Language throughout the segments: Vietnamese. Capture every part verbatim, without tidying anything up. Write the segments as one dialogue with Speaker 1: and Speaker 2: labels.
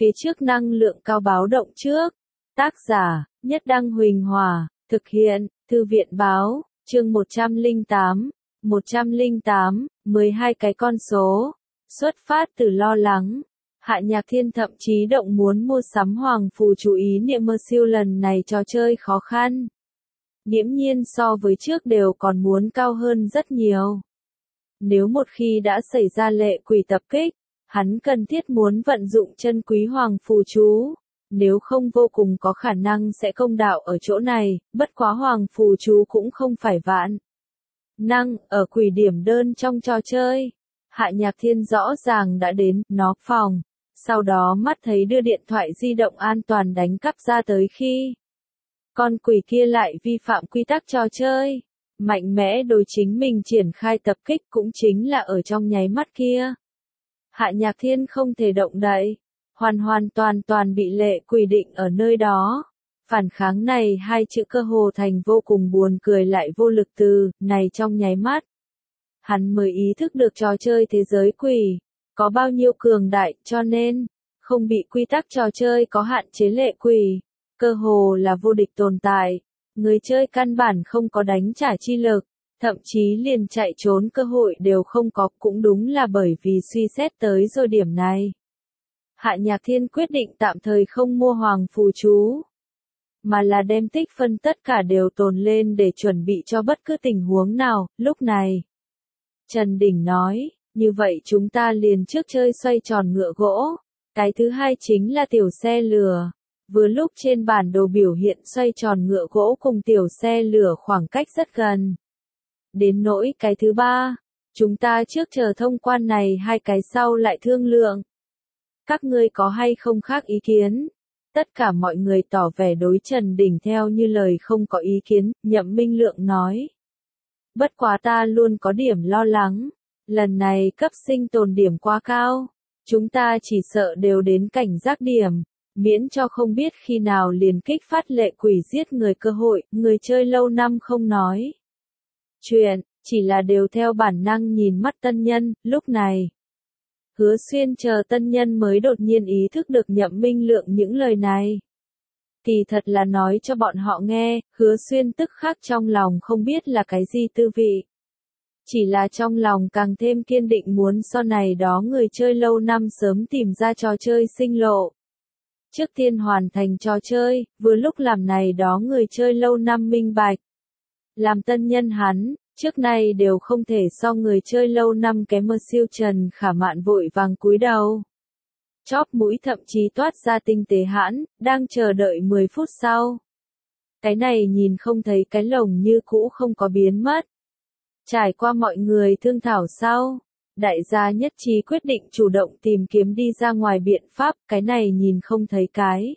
Speaker 1: phía trước năng lượng cao báo động trước. Tác giả, Nhất Đăng Huỳnh Hòa, thực hiện, Thư viện Báo, chương một trăm lẻ tám, một trăm lẻ tám, mười hai cái con số. Xuất phát từ lo lắng, Hạ Nhạc Thiên thậm chí động muốn mua sắm hoàng phù chú ý niệm mơ siêu lần này trò chơi khó khăn. Nghiễm nhiên so với trước đều còn muốn cao hơn rất nhiều. Nếu một khi đã xảy ra lệ quỷ tập kích, hắn cần thiết muốn vận dụng chân quý hoàng phù chú. Nếu không vô cùng có khả năng sẽ công đạo ở chỗ này, bất quá hoàng phù chú cũng không phải vạn năng ở quỷ điểm đơn trong trò chơi. Hạ Nhạc Thiên rõ ràng đã đến nó phòng, sau đó mắt thấy đưa điện thoại di động an toàn đánh cắp ra tới khi con quỷ kia lại vi phạm quy tắc trò chơi, mạnh mẽ đối chính mình triển khai tập kích cũng chính là ở trong nháy mắt kia. Hạ Nhạc Thiên không thể động đậy, hoàn hoàn toàn toàn bị lệ quỷ định ở nơi đó. Phản kháng này hai chữ cơ hồ thành vô cùng buồn cười lại vô lực từ, này trong nháy mắt. Hắn mới ý thức được trò chơi thế giới quỷ có bao nhiêu cường đại, cho nên không bị quy tắc trò chơi có hạn chế lệ quỷ, cơ hồ là vô địch tồn tại. Người chơi căn bản không có đánh trả chi lực, thậm chí liền chạy trốn cơ hội đều không có, cũng đúng là bởi vì suy xét tới rồi điểm này. Hạ Nhạc Thiên quyết định tạm thời không mua hoàng phù chú, mà là đem tích phân tất cả đều tồn lên để chuẩn bị cho bất cứ tình huống nào. Lúc này, Trần Đình nói, như vậy chúng ta liền trước chơi xoay tròn ngựa gỗ. Cái thứ hai chính là tiểu xe lửa. Vừa lúc trên bản đồ biểu hiện xoay tròn ngựa gỗ cùng tiểu xe lửa khoảng cách rất gần. Đến nỗi cái thứ ba, chúng ta trước chờ thông quan này hai cái sau lại thương lượng. Các ngươi có hay không khác ý kiến? Tất cả mọi người tỏ vẻ đối Trần Đình theo như lời không có ý kiến. Nhậm Minh Lượng nói, bất quá ta luôn có điểm lo lắng, lần này cấp sinh tồn điểm quá cao, chúng ta chỉ sợ đều đến cảnh giác điểm, miễn cho không biết khi nào liền kích phát lệ quỷ giết người cơ hội. Người chơi lâu năm không nói chuyện, chỉ là đều theo bản năng nhìn mắt tân nhân. Lúc này, Hứa Xuyên chờ tân nhân mới đột nhiên ý thức được Nhậm Minh Lượng những lời này. Thì thật là nói cho bọn họ nghe. Hứa Xuyên tức khắc trong lòng không biết là cái gì tư vị. Chỉ là trong lòng càng thêm kiên định muốn sau này đó người chơi lâu năm sớm tìm ra trò chơi sinh lộ. Trước tiên hoàn thành trò chơi, vừa lúc làm này đó người chơi lâu năm minh bạch. Làm tân nhân hắn, trước nay đều không thể so người chơi lâu năm kém mơ siêu. Trần Khả Mạn vội vàng cúi đầu. Chóp mũi thậm chí toát ra tinh tế hãn, đang chờ đợi mười phút sau. Cái này nhìn không thấy cái lồng như cũ không có biến mất. Trải qua mọi người thương thảo sau, đại gia nhất trí quyết định chủ động tìm kiếm đi ra ngoài biện pháp. Cái này nhìn không thấy cái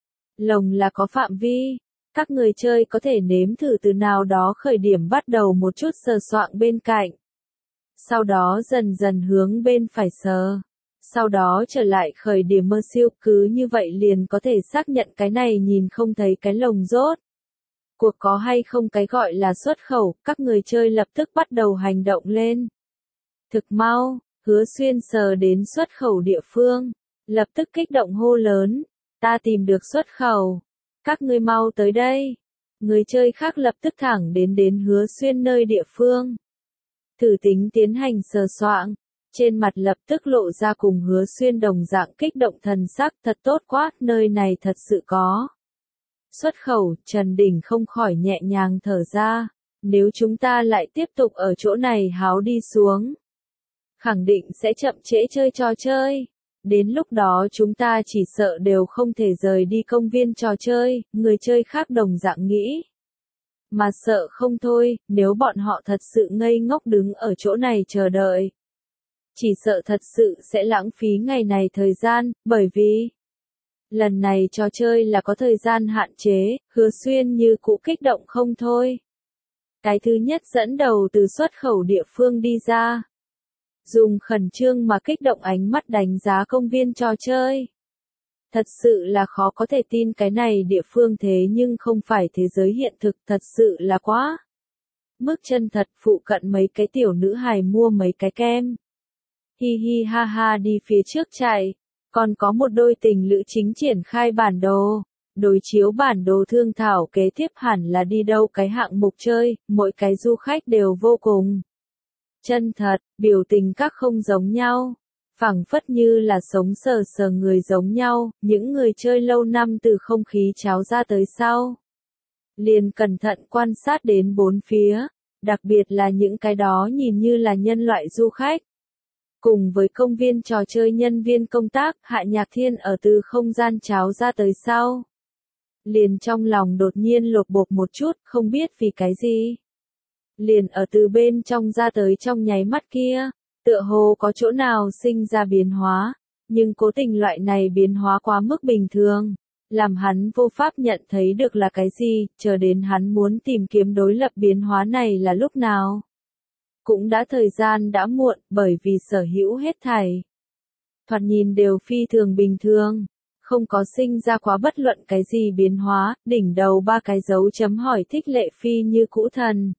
Speaker 1: lồng là có phạm vi. Các người chơi có thể nếm thử từ nào đó khởi điểm bắt đầu một chút sờ soạng bên cạnh. Sau đó dần dần hướng bên phải sờ. Sau đó trở lại khởi điểm mơ siêu, cứ như vậy liền có thể xác nhận cái này nhìn không thấy cái lồng rốt cuộc có hay không cái gọi là xuất khẩu. Các người chơi lập tức bắt đầu hành động lên. Thực mau, Hứa Xuyên sờ đến xuất khẩu địa phương, lập tức kích động hô lớn, ta tìm được xuất khẩu, các ngươi mau tới đây. Người chơi khác lập tức thẳng đến đến Hứa Xuyên nơi địa phương. Thử tính tiến hành sờ soạng, trên mặt lập tức lộ ra cùng Hứa Xuyên đồng dạng kích động thần sắc. Thật tốt quá, nơi này thật sự có xuất khẩu. Trần Đình không khỏi nhẹ nhàng thở ra, nếu chúng ta lại tiếp tục ở chỗ này háo đi xuống, khẳng định sẽ chậm trễ chơi trò chơi. Đến lúc đó chúng ta chỉ sợ đều không thể rời đi công viên trò chơi. Người chơi khác đồng dạng nghĩ, mà sợ không thôi, nếu bọn họ thật sự ngây ngốc đứng ở chỗ này chờ đợi, chỉ sợ thật sự sẽ lãng phí ngày này thời gian, bởi vì lần này trò chơi là có thời gian hạn chế. Hứa Xuyên như cũ kích động không thôi. Cái thứ nhất dẫn đầu từ xuất khẩu địa phương đi ra, dùng khẩn trương mà kích động ánh mắt đánh giá công viên trò chơi. Thật sự là khó có thể tin cái này địa phương thế nhưng không phải thế giới hiện thực, thật sự là quá mức chân thật. Phụ cận mấy cái tiểu nữ hài mua mấy cái kem. Hi hi ha ha đi phía trước chạy, Còn có một đôi tình lữ chính triển khai bản đồ, đối chiếu bản đồ thương thảo kế tiếp hẳn là đi đâu cái hạng mục chơi, mỗi cái du khách đều vô cùng chân thật, biểu tình các không giống nhau, phảng phất như là sống sờ sờ người giống nhau, những người chơi lâu năm từ không khí cháo ra tới sau. Liền cẩn thận quan sát đến bốn phía, đặc biệt là những cái đó nhìn như là nhân loại du khách. Cùng với công viên trò chơi nhân viên công tác, Hạ Nhạc Thiên ở từ không gian cháo ra tới sau. Liền trong lòng đột nhiên lột bột một chút, không biết vì cái gì. Liền ở từ bên trong ra tới trong nháy mắt kia, tựa hồ có chỗ nào sinh ra biến hóa, nhưng cố tình loại này biến hóa quá mức bình thường, làm hắn vô pháp nhận thấy được là cái gì, chờ đến hắn muốn tìm kiếm đối lập biến hóa này là lúc nào. Cũng đã thời gian đã muộn, bởi vì sở hữu hết thảy. Thoạt nhìn đều phi thường bình thường, không có sinh ra quá bất luận cái gì biến hóa, đỉnh đầu ba cái dấu chấm hỏi Thích Lệ Phi như cũ thần.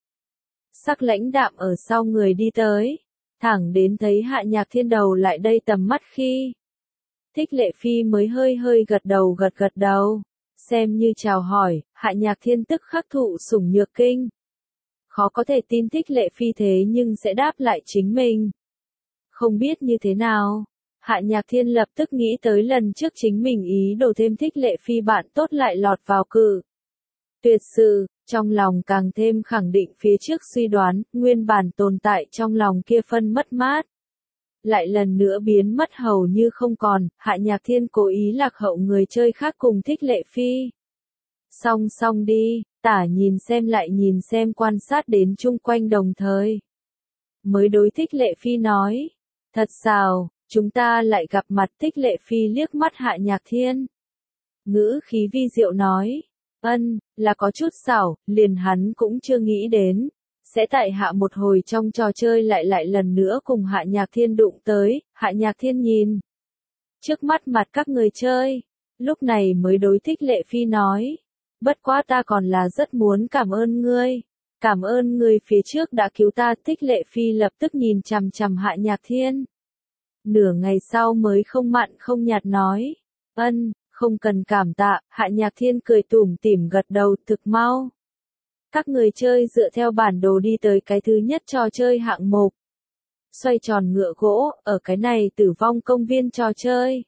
Speaker 1: Sắc lãnh đạm ở sau người đi tới, thẳng đến thấy Hạ Nhạc Thiên đầu lại đây tầm mắt khi. Thích Lệ Phi mới hơi hơi gật đầu gật gật đầu, xem như chào hỏi, Hạ Nhạc Thiên tức khắc thụ sủng nhược kinh. Khó có thể tin Thích Lệ Phi thế nhưng sẽ đáp lại chính mình. Không biết như thế nào, Hạ Nhạc Thiên lập tức nghĩ tới lần trước chính mình ý đồ thêm Thích Lệ Phi bạn tốt lại lọt vào cử. Tuyệt sự, trong lòng càng thêm khẳng định phía trước suy đoán, nguyên bản tồn tại trong lòng kia phân mất mát. Lại lần nữa biến mất hầu như không còn, Hạ Nhạc Thiên cố ý lạc hậu người chơi khác cùng Thích Lệ Phi. Song song đi, tả nhìn xem lại nhìn xem quan sát đến chung quanh đồng thời. Mới đối Thích Lệ Phi nói, thật sao, chúng ta lại gặp mặt. Thích Lệ Phi liếc mắt Hạ Nhạc Thiên. Ngữ khí vi diệu nói, ân, là có chút xảo, liền hắn cũng chưa nghĩ đến. Sẽ tại hạ một hồi trong trò chơi lại lại lần nữa cùng Hạ Nhạc Thiên đụng tới, Hạ Nhạc Thiên nhìn. Trước mắt mặt các người chơi, lúc này mới đối Thích Lệ Phi nói. Bất quá ta còn là rất muốn cảm ơn ngươi. Cảm ơn ngươi phía trước đã cứu ta. Thích Lệ Phi lập tức nhìn chằm chằm Hạ Nhạc Thiên. Nửa ngày sau mới không mặn không nhạt nói. Ân, không cần cảm tạ. Hạ Nhạc Thiên cười tủm tỉm gật đầu thực mau. Các người chơi dựa theo bản đồ đi tới cái thứ nhất trò chơi hạng mục. Xoay tròn ngựa gỗ, ở cái này tử vong công viên trò chơi.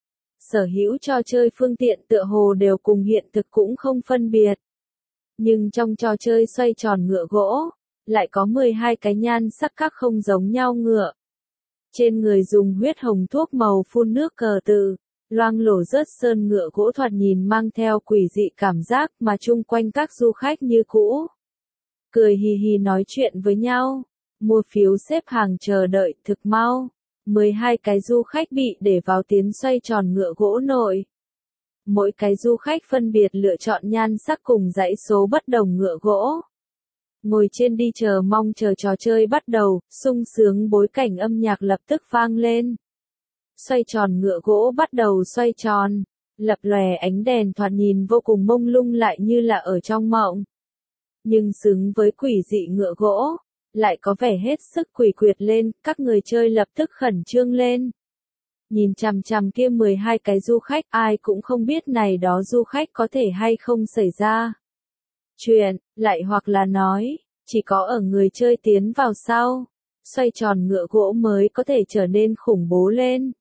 Speaker 1: Sở hữu trò chơi phương tiện tựa hồ đều cùng hiện thực cũng không phân biệt. Nhưng trong trò chơi xoay tròn ngựa gỗ, lại có mười hai cái nhan sắc các không giống nhau ngựa. Trên người dùng huyết hồng thuốc màu phun nước cờ từ, loang lổ rớt sơn ngựa gỗ thoạt nhìn mang theo quỷ dị cảm giác mà chung quanh các du khách như cũ. Cười hì hì nói chuyện với nhau, mua phiếu xếp hàng chờ đợi thực mau. mười hai cái du khách bị để vào tiến xoay tròn ngựa gỗ nội. Mỗi cái du khách phân biệt lựa chọn nhan sắc cùng dãy số bất đồng ngựa gỗ. Ngồi trên đi chờ mong chờ trò chơi bắt đầu, sung sướng bối cảnh âm nhạc lập tức vang lên. Xoay tròn ngựa gỗ bắt đầu xoay tròn, lập lòe ánh đèn thoạt nhìn vô cùng mông lung lại như là ở trong mộng. Nhưng xứng với quỷ dị ngựa gỗ, lại có vẻ hết sức quỷ quyệt lên, các người chơi lập tức khẩn trương lên. Nhìn chằm chằm kia mười hai cái du khách, ai cũng không biết này đó du khách có thể hay không xảy ra chuyện, lại hoặc là nói, chỉ có ở người chơi tiến vào sau, xoay tròn ngựa gỗ mới có thể trở nên khủng bố lên.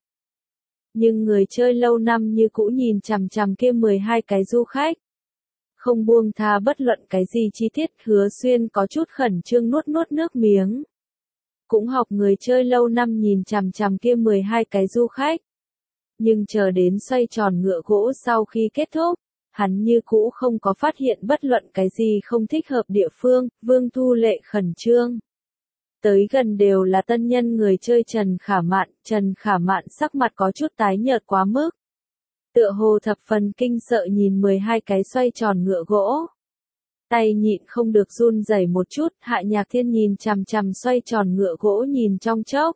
Speaker 1: Nhưng người chơi lâu năm như cũ nhìn chằm chằm kia mười hai cái du khách. Không buông tha bất luận cái gì chi tiết. Hứa Xuyên có chút khẩn trương nuốt nuốt nước miếng. Cũng học người chơi lâu năm nhìn chằm chằm kia mười hai cái du khách. Nhưng chờ đến xoay tròn ngựa gỗ sau khi kết thúc, hắn như cũ không có phát hiện bất luận cái gì không thích hợp địa phương. Vương Thu Lệ khẩn trương. Tới gần đều là tân nhân người chơi Trần Khả Mạn. Trần Khả Mạn sắc mặt có chút tái nhợt quá mức. Tựa hồ thập phần kinh sợ nhìn mười hai cái xoay tròn ngựa gỗ. Tay nhịn không được run rẩy một chút. Hạ Nhạc Thiên nhìn chằm chằm xoay tròn ngựa gỗ nhìn trong chốc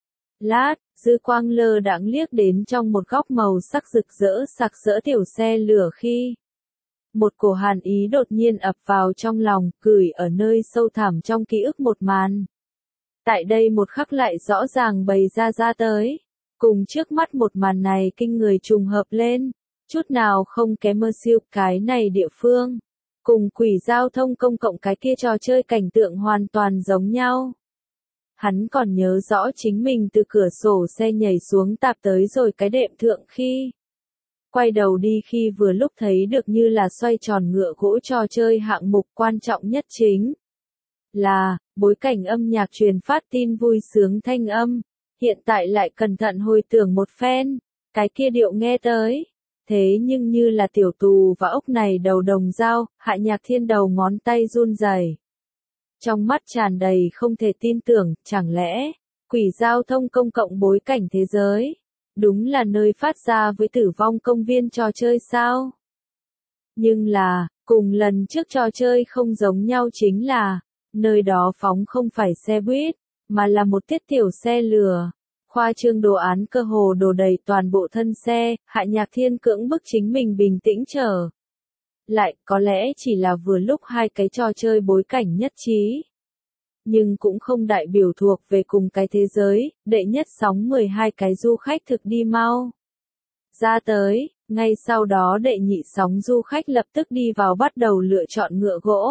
Speaker 1: lát, dư quang lơ đãng liếc đến trong một góc màu sắc rực rỡ sặc sỡ tiểu xe lửa khi. Một cổ hàn ý đột nhiên ập vào trong lòng, gửi ở nơi sâu thẳm trong ký ức một màn. Tại đây một khắc lại rõ ràng bày ra ra tới. Cùng trước mắt một màn này kinh người trùng hợp lên, chút nào không kém mơ siêu cái này địa phương. Cùng quỷ giao thông công cộng cái kia trò chơi cảnh tượng hoàn toàn giống nhau. Hắn còn nhớ rõ chính mình từ cửa sổ xe nhảy xuống tạp tới rồi cái đệm thượng khi. Quay đầu đi khi vừa lúc thấy được như là xoay tròn ngựa gỗ trò chơi hạng mục quan trọng nhất chính. Là, bối cảnh âm nhạc truyền phát tin vui sướng thanh âm. Hiện tại lại cẩn thận hồi tưởng một phen, cái kia điệu nghe tới. Thế nhưng như là tiểu tù và ốc này đầu đồng dao, Hạ Nhạc Thiên đầu ngón tay run rẩy. Trong mắt tràn đầy không thể tin tưởng, chẳng lẽ, quỷ giao thông công cộng bối cảnh thế giới, đúng là nơi phát ra với tử vong công viên trò chơi sao? Nhưng là, cùng lần trước trò chơi không giống nhau chính là, nơi đó phóng không phải xe buýt, mà là một tiết tiểu xe lửa. Khoa trương đồ án cơ hồ đổ đầy toàn bộ thân xe, Hạ Nhạc Thiên cưỡng bức chính mình bình tĩnh trở. Lại, có lẽ chỉ là vừa lúc hai cái trò chơi bối cảnh nhất trí. Nhưng cũng không đại biểu thuộc về cùng cái thế giới, đệ nhất sóng mười hai cái du khách thực đi mau. Ra tới, ngay sau đó đệ nhị sóng du khách lập tức đi vào bắt đầu lựa chọn ngựa gỗ.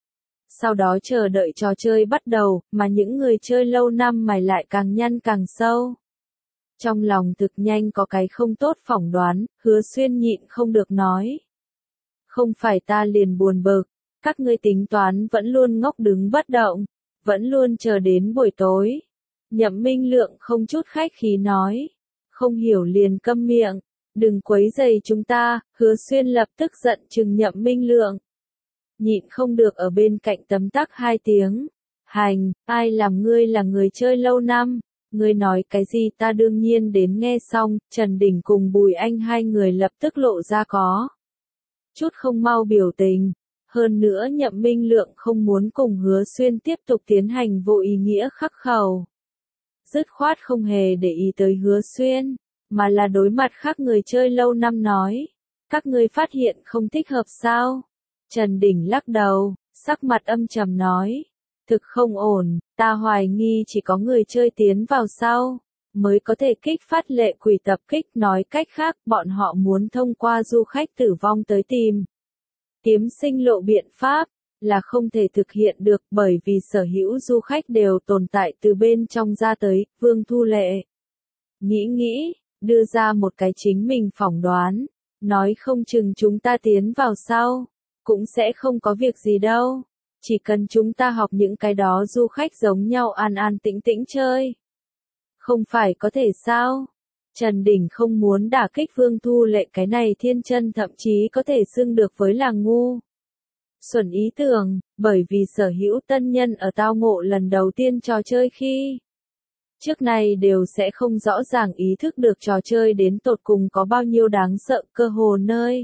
Speaker 1: Sau đó chờ đợi trò chơi bắt đầu, mà những người chơi lâu năm mày lại càng nhăn càng sâu. Trong lòng thực nhanh có cái không tốt phỏng đoán, Hứa Xuyên nhịn không được nói. Không phải ta liền buồn bực, các ngươi tính toán vẫn luôn ngốc đứng bất động, vẫn luôn chờ đến buổi tối. Nhậm Minh Lượng không chút khách khí nói. Không hiểu liền câm miệng, đừng quấy rầy chúng ta, Hứa Xuyên lập tức giận chừng Nhậm Minh Lượng. Nhịn không được ở bên cạnh tấm tắc hai tiếng. Hành, ai làm ngươi là người chơi lâu năm, ngươi nói cái gì ta đương nhiên đến nghe xong, Trần Đình cùng Bùi Anh hai người lập tức lộ ra có chút không mau biểu tình. Hơn nữa Nhậm Minh Lượng không muốn cùng Hứa Xuyên tiếp tục tiến hành vô ý nghĩa khắc khẩu. Dứt khoát không hề để ý tới Hứa Xuyên, mà là đối mặt khác người chơi lâu năm nói. Các ngươi phát hiện không thích hợp sao? Trần Đình lắc đầu, sắc mặt âm trầm nói. Thực không ổn, ta hoài nghi chỉ có người chơi tiến vào sau, mới có thể kích phát lệ quỷ tập kích. Nói cách khác, bọn họ muốn thông qua du khách tử vong tới tìm kiếm sinh lộ biện pháp, là không thể thực hiện được bởi vì sở hữu du khách đều tồn tại từ bên trong ra tới. Vương Thu Lệ nghĩ nghĩ, đưa ra một cái chính mình phỏng đoán, nói không chừng chúng ta tiến vào sau, cũng sẽ không có việc gì đâu. Chỉ cần chúng ta học những cái đó du khách giống nhau an an tĩnh tĩnh chơi. Không phải có thể sao? Trần Đình không muốn đả kích Vương Thu Lệ cái này thiên chân thậm chí có thể xưng được với là ngu xuẩn ý tưởng, bởi vì sở hữu tân nhân ở tao ngộ lần đầu tiên trò chơi khi trước này đều sẽ không rõ ràng ý thức được trò chơi đến tột cùng có bao nhiêu đáng sợ. Cơ hồ nơi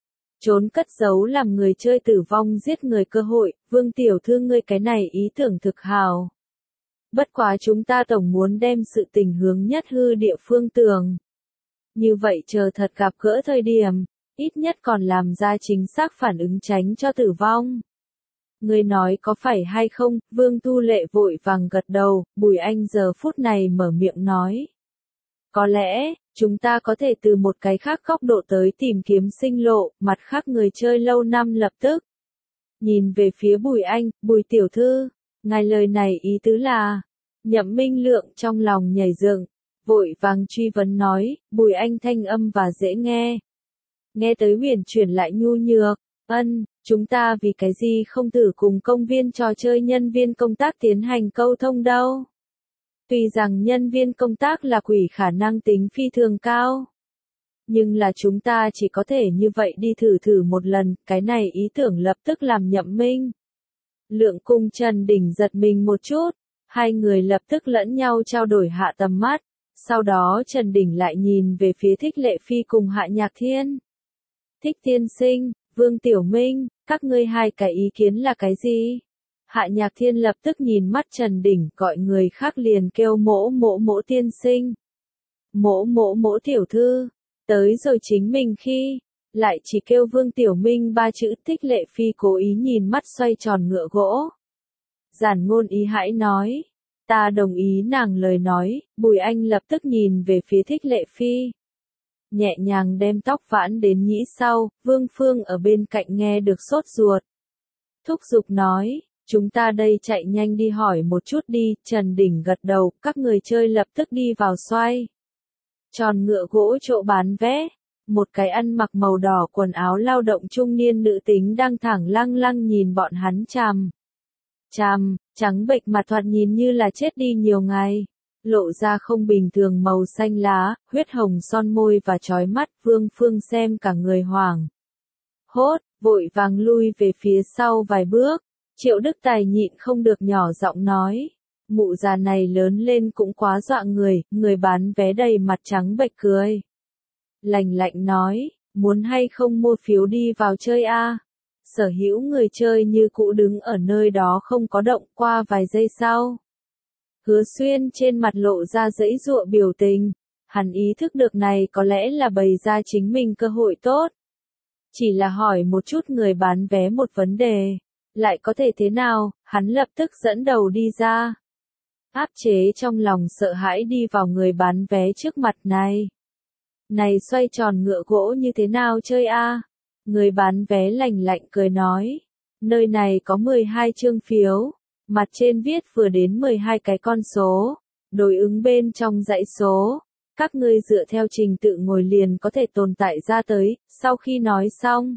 Speaker 1: trốn cất giấu làm người chơi tử vong giết người cơ hội. Vương tiểu thư ngươi cái này ý tưởng thực hào. Bất quá chúng ta tổng muốn đem sự tình hướng nhất hư địa phương tưởng. Như vậy chờ thật gặp gỡ thời điểm, ít nhất còn làm ra chính xác phản ứng tránh cho tử vong. Ngươi nói có phải hay không? Vương Thu Lệ vội vàng gật đầu. Bùi Anh giờ phút này mở miệng nói. Có lẽ, chúng ta có thể từ một cái khác góc độ tới tìm kiếm sinh lộ. Mặt khác người chơi lâu năm lập tức nhìn về phía Bùi Anh. Bùi tiểu thư, ngài lời này ý tứ là. Nhậm Minh Lượng trong lòng nhảy dựng, vội vàng truy vấn nói. Bùi Anh thanh âm và dễ nghe, nghe tới huyền chuyển lại nhu nhược. Ân, chúng ta vì cái gì không thử cùng công viên trò chơi nhân viên công tác tiến hành câu thông đâu? Tuy rằng nhân viên công tác là quỷ khả năng tính phi thường cao, nhưng là chúng ta chỉ có thể như vậy đi thử thử một lần. Cái này ý tưởng lập tức làm Nhậm Minh Lượng cùng Trần Đình giật mình một chút. Hai người lập tức lẫn nhau trao đổi hạ tầm mắt. Sau đó Trần Đình lại nhìn về phía Thích Lệ Phi cùng Hạ Nhạc Thiên. Thích tiên sinh, Vương Tiểu Minh, các ngươi hai cái ý kiến là cái gì? Hạ Nhạc Thiên lập tức nhìn mắt Trần Đình, gọi người khác liền kêu mỗ mỗ mỗ tiên sinh. Mỗ mỗ mỗ tiểu thư, tới rồi chính mình khi, lại chỉ kêu Vương Tiểu Minh ba chữ. Thích Lệ Phi cố ý nhìn mắt xoay tròn ngựa gỗ. Giản ngôn ý hãi nói, Ta đồng ý nàng lời nói, Bùi Anh lập tức nhìn về phía Thích Lệ Phi. Nhẹ nhàng đem tóc vãn đến nhĩ sau, Vương Phương ở bên cạnh nghe được sốt ruột. Thúc giục nói, chúng ta đây chạy nhanh đi hỏi một chút đi, Trần Đỉnh gật đầu, các người chơi lập tức đi vào xoay. Tròn ngựa gỗ chỗ bán vé, một cái ăn mặc màu đỏ quần áo lao động trung niên nữ tính đang thẳng lăng lăng nhìn bọn hắn chằm. Chằm, trắng bệch mặt thoạt nhìn như là chết đi nhiều ngày. Lộ ra không bình thường màu xanh lá, huyết hồng son môi và trói mắt, Vương Phương xem cả người hoảng. Hốt, vội vàng lui về phía sau vài bước, Triệu Đức Tài nhịn không được nhỏ giọng nói. Mụ già này lớn lên cũng quá dọa người, người bán vé đầy mặt trắng bệch cười. Lạnh lạnh nói, muốn hay không mua phiếu đi vào chơi a? Sở hữu người chơi như cũ đứng ở nơi đó không có động qua vài giây sau. Hứa Xuyên trên mặt lộ ra giãy giụa biểu tình, hắn ý thức được này có lẽ là bày ra chính mình cơ hội tốt. Chỉ là hỏi một chút người bán vé một vấn đề, lại có thể thế nào, hắn lập tức dẫn đầu đi ra. Áp chế trong lòng sợ hãi đi vào người bán vé trước mặt này. Này xoay tròn ngựa gỗ như thế nào chơi a? Người bán vé lạnh lạnh cười nói, nơi này có mười hai chương phiếu, mặt trên viết vừa đến mười hai cái con số, đối ứng bên trong dãy số, các ngươi dựa theo trình tự ngồi liền có thể tồn tại ra tới. Sau khi nói xong,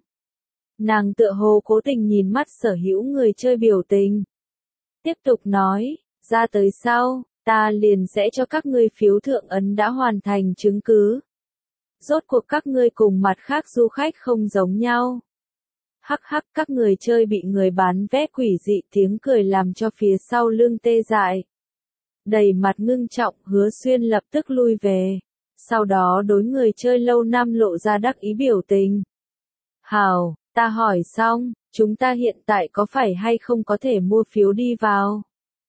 Speaker 1: nàng tựa hồ cố tình nhìn mắt sở hữu người chơi biểu tình. Tiếp tục nói, ra tới sau, ta liền sẽ cho các ngươi phiếu thượng ấn đã hoàn thành chứng cứ. Rốt cuộc các ngươi cùng mặt khác du khách không giống nhau. Hắc hắc, các người chơi bị người bán vé quỷ dị tiếng cười làm cho phía sau lưng tê dại. Đầy mặt ngưng trọng, Hứa Xuyên lập tức lui về. Sau đó đối người chơi lâu năm lộ ra đắc ý biểu tình. Hào, ta hỏi xong, chúng ta hiện tại có phải hay không có thể mua phiếu đi vào?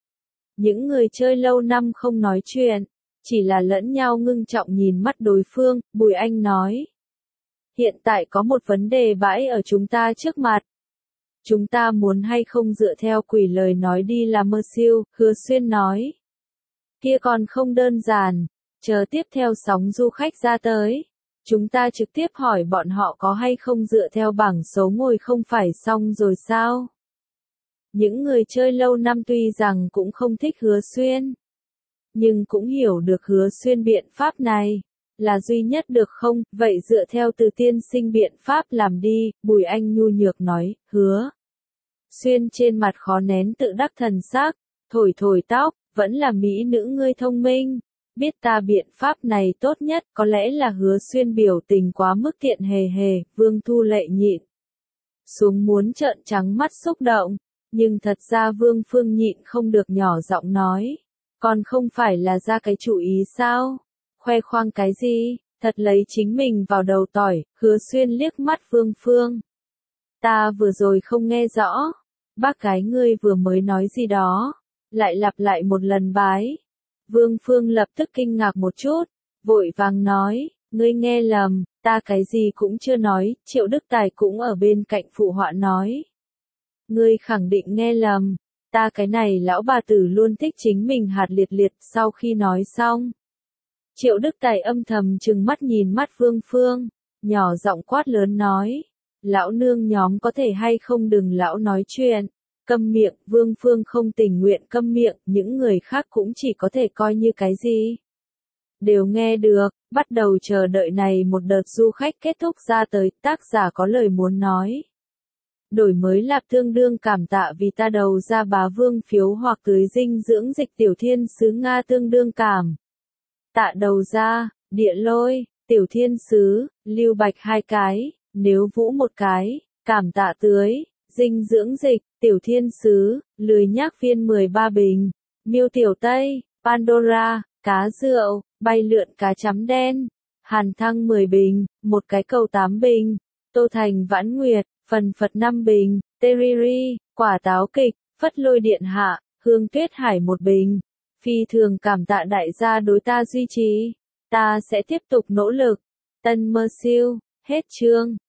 Speaker 1: Những người chơi lâu năm không nói chuyện, chỉ là lẫn nhau ngưng trọng nhìn mắt đối phương. Bùi Anh nói. Hiện tại có một vấn đề bãi ở chúng ta trước mặt. Chúng ta muốn hay không dựa theo quỷ lời nói đi làm mơ siêu, Hứa Xuyên nói. Kia còn không đơn giản, chờ tiếp theo sóng du khách ra tới. Chúng ta trực tiếp hỏi bọn họ có hay không dựa theo bảng số ngồi không phải xong rồi sao? Những người chơi lâu năm tuy rằng cũng không thích Hứa Xuyên, nhưng cũng hiểu được Hứa Xuyên biện pháp này là duy nhất được không, vậy dựa theo Từ tiên sinh biện pháp làm đi. Bùi Anh nhu nhược nói. Hứa Xuyên trên mặt khó nén tự đắc thần sắc, thổi thổi tóc, vẫn là mỹ nữ ngươi thông minh, biết ta biện pháp này tốt nhất. Có lẽ là Hứa Xuyên biểu tình quá mức tiện hề hề, Vương Thu Lệ nhịn xuống muốn trợn trắng mắt xúc động, nhưng thật ra Vương Phương nhịn không được nhỏ giọng nói, còn không phải là ra cái chủ ý sao? Khoe khoang cái gì, thật lấy chính mình vào đầu tỏi. Hứa Xuyên liếc mắt Vương Phương. Ta vừa rồi không nghe rõ, bác gái ngươi vừa mới nói gì đó, lại lặp lại một lần bái. Vương Phương lập tức kinh ngạc một chút, vội vàng nói, ngươi nghe lầm, ta cái gì cũng chưa nói. Triệu Đức Tài cũng ở bên cạnh phụ họa nói. Ngươi khẳng định nghe lầm, ta cái này lão bà tử luôn thích chính mình hạt liệt liệt. Sau khi nói xong, Triệu Đức Tài âm thầm trừng mắt nhìn mắt Vương Phương, nhỏ giọng quát lớn nói, lão nương nhóm có thể hay không đừng lão nói chuyện, câm miệng. Vương Phương không tình nguyện câm miệng, những người khác cũng chỉ có thể coi như cái gì đều nghe được, bắt đầu chờ đợi này một đợt du khách kết thúc ra tới. Tác giả có lời muốn nói. Đổi mới lạp tương đương cảm tạ vì ta đầu ra bá vương phiếu hoặc tưới dinh dưỡng dịch tiểu thiên sứ Nga tương đương cảm tạ đầu ra, địa lôi, tiểu thiên sứ, lưu bạch hai cái, nếu vũ một cái, cảm tạ tưới, dinh dưỡng dịch, tiểu thiên sứ, lười nhác viên mười ba bình, miêu tiểu tây, Pandora, cá rượu, bay lượn cá chấm đen, hàn thăng mười bình, một cái cầu tám bình, tô thành vãn nguyệt, phần phật năm bình, teriri, quả táo kịch, phất lôi điện hạ, hương tuyết hải một bình. Phi thường cảm tạ đại gia đối ta duy trì, ta sẽ tiếp tục nỗ lực. Tân mơ siêu, hết chương.